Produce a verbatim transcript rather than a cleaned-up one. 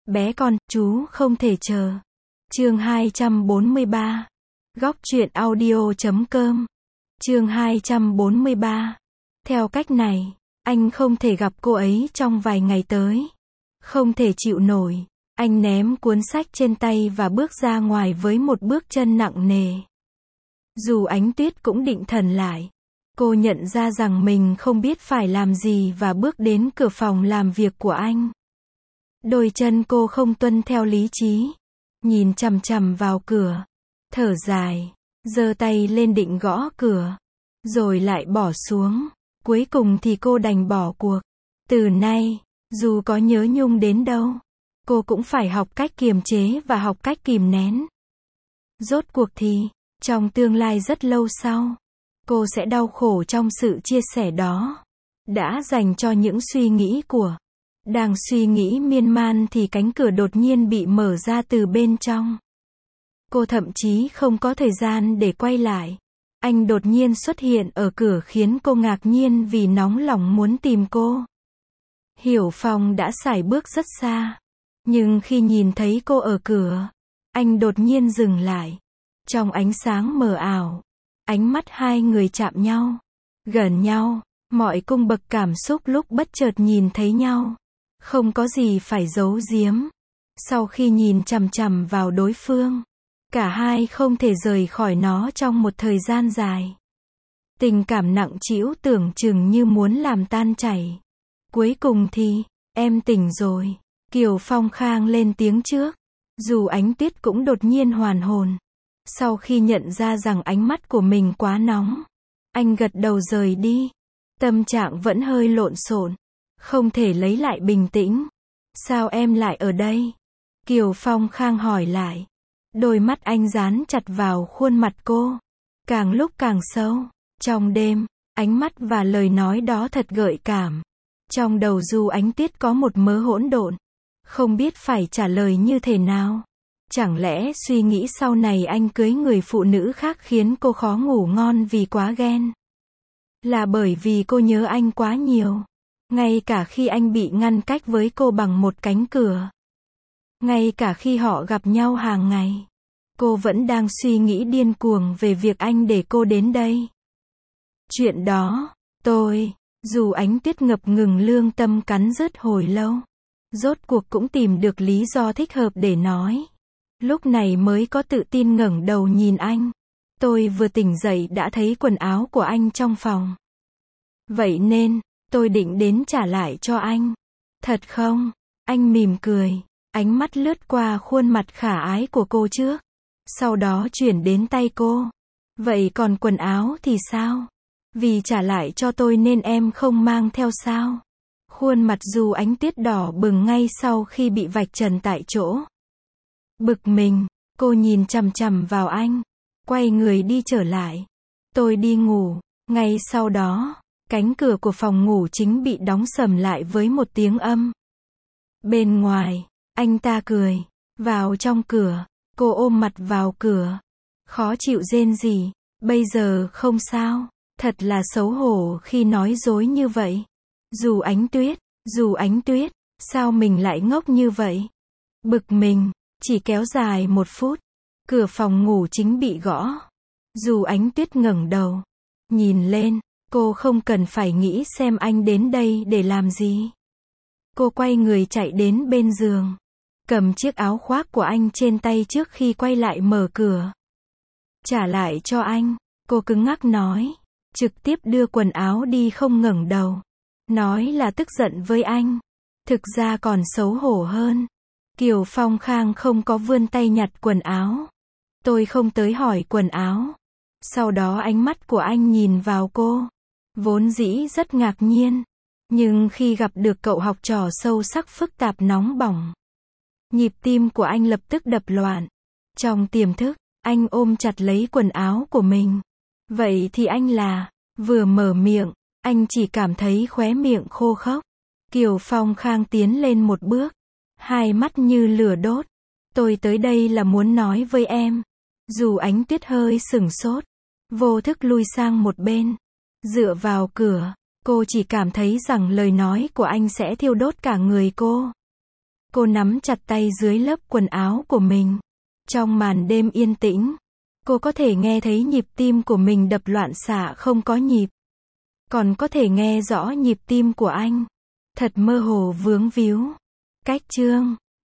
Bé con, chú không thể chờ. Chương hai trăm bốn mươi ba. Góc truyện audio chấm com. Chương hai trăm bốn mươi ba. Theo cách này, anh không thể gặp cô ấy trong vài ngày tới. Không thể chịu nổi. Anh ném cuốn sách trên tay và bước ra ngoài với một bước chân nặng nề. Dù Ánh Tuyết cũng định thần lại. Cô nhận ra rằng mình không biết phải làm gì và bước đến cửa phòng làm việc của anh. Đôi chân cô không tuân theo lý trí. Nhìn chằm chằm vào cửa. Thở dài. Giơ tay lên định gõ cửa. Rồi lại bỏ xuống. Cuối cùng thì cô đành bỏ cuộc. Từ nay, dù có nhớ nhung đến đâu, cô cũng phải học cách kiềm chế và học cách kìm nén. Rốt cuộc thì, trong tương lai rất lâu sau, cô sẽ đau khổ trong sự chia sẻ đó. Đã dành cho những suy nghĩ của. Đang suy nghĩ miên man thì cánh cửa đột nhiên bị mở ra từ bên trong. Cô thậm chí không có thời gian để quay lại. Anh đột nhiên xuất hiện ở cửa khiến cô ngạc nhiên vì nóng lòng muốn tìm cô. Hiểu Phong đã sải bước rất xa. Nhưng khi nhìn thấy cô ở cửa, anh đột nhiên dừng lại. Trong ánh sáng mờ ảo, ánh mắt hai người chạm nhau, gần nhau, mọi cung bậc cảm xúc lúc bất chợt nhìn thấy nhau. Không có gì phải giấu giếm. Sau khi nhìn chằm chằm vào đối phương, cả hai không thể rời khỏi nó trong một thời gian dài. Tình cảm nặng trĩu tưởng chừng như muốn làm tan chảy. Cuối cùng thì, em tỉnh rồi. Kiều Phong khang lên tiếng trước. Dù Ánh Tuyết cũng đột nhiên hoàn hồn. Sau khi nhận ra rằng ánh mắt của mình quá nóng, anh gật đầu rời đi. Tâm trạng vẫn hơi lộn xộn. Không thể lấy lại bình tĩnh. Sao em lại ở đây? Kiều Phong khang hỏi lại. Đôi mắt anh dán chặt vào khuôn mặt cô. Càng lúc càng sâu. Trong đêm, ánh mắt và lời nói đó thật gợi cảm. Trong đầu Du Ánh Tuyết có một mớ hỗn độn. Không biết phải trả lời như thế nào. Chẳng lẽ suy nghĩ sau này anh cưới người phụ nữ khác khiến cô khó ngủ ngon vì quá ghen? Là bởi vì cô nhớ anh quá nhiều. Ngay cả khi anh bị ngăn cách với cô bằng một cánh cửa. Ngay cả khi họ gặp nhau hàng ngày. Cô vẫn đang suy nghĩ điên cuồng về việc anh để cô đến đây. Chuyện đó, tôi, dù Ánh Tuyết ngập ngừng lương tâm cắn rứt hồi lâu. Rốt cuộc cũng tìm được lý do thích hợp để nói. Lúc này mới có tự tin ngẩng đầu nhìn anh. Tôi vừa tỉnh dậy đã thấy quần áo của anh trong phòng. Vậy nên, tôi định đến trả lại cho anh. Thật không? Anh mỉm cười. Ánh mắt lướt qua khuôn mặt khả ái của cô trước. Sau đó chuyển đến tay cô. Vậy còn quần áo thì sao? Vì trả lại cho tôi nên em không mang theo sao? Khuôn mặt Du Ánh Tuyết đỏ bừng ngay sau khi bị vạch trần tại chỗ. Bực mình, cô nhìn chằm chằm vào anh. Quay người đi trở lại. Tôi đi ngủ. Ngay sau đó, cánh cửa của phòng ngủ chính bị đóng sầm lại với một tiếng âm. Bên ngoài, anh ta cười. Vào trong cửa, cô ôm mặt vào cửa. Khó chịu rên rỉ. Bây giờ không sao. Thật là xấu hổ khi nói dối như vậy. Dù Ánh Tuyết, dù Ánh Tuyết, sao mình lại ngốc như vậy? Bực mình, chỉ kéo dài một phút. Cửa phòng ngủ chính bị gõ. Dù Ánh Tuyết ngẩng đầu. Nhìn lên, cô không cần phải nghĩ xem anh đến đây để làm gì. Cô quay người chạy đến bên giường. Cầm chiếc áo khoác của anh trên tay trước khi quay lại mở cửa. Trả lại cho anh, cô cứng ngắc nói. Trực tiếp đưa quần áo đi không ngẩng đầu. Nói là tức giận với anh. Thực ra còn xấu hổ hơn. Kiều Phong khang không có vươn tay nhặt quần áo. Tôi không tới hỏi quần áo. Sau đó ánh mắt của anh nhìn vào cô. Vốn dĩ rất ngạc nhiên. Nhưng khi gặp được cậu học trò sâu sắc phức tạp nóng bỏng. Nhịp tim của anh lập tức đập loạn. Trong tiềm thức, anh ôm chặt lấy quần áo của mình. Vậy thì anh là, vừa mở miệng, anh chỉ cảm thấy khóe miệng khô khốc. Kiều Phong khang tiến lên một bước. Hai mắt như lửa đốt. Tôi tới đây là muốn nói với em. Dù Ánh Tuyết hơi sửng sốt. Vô thức lui sang một bên. Dựa vào cửa, cô chỉ cảm thấy rằng lời nói của anh sẽ thiêu đốt cả người cô. Cô nắm chặt tay dưới lớp quần áo của mình. Trong màn đêm yên tĩnh, cô có thể nghe thấy nhịp tim của mình đập loạn xạ không có nhịp. Còn có thể nghe rõ nhịp tim của anh. Thật mơ hồ vướng víu. Cách chương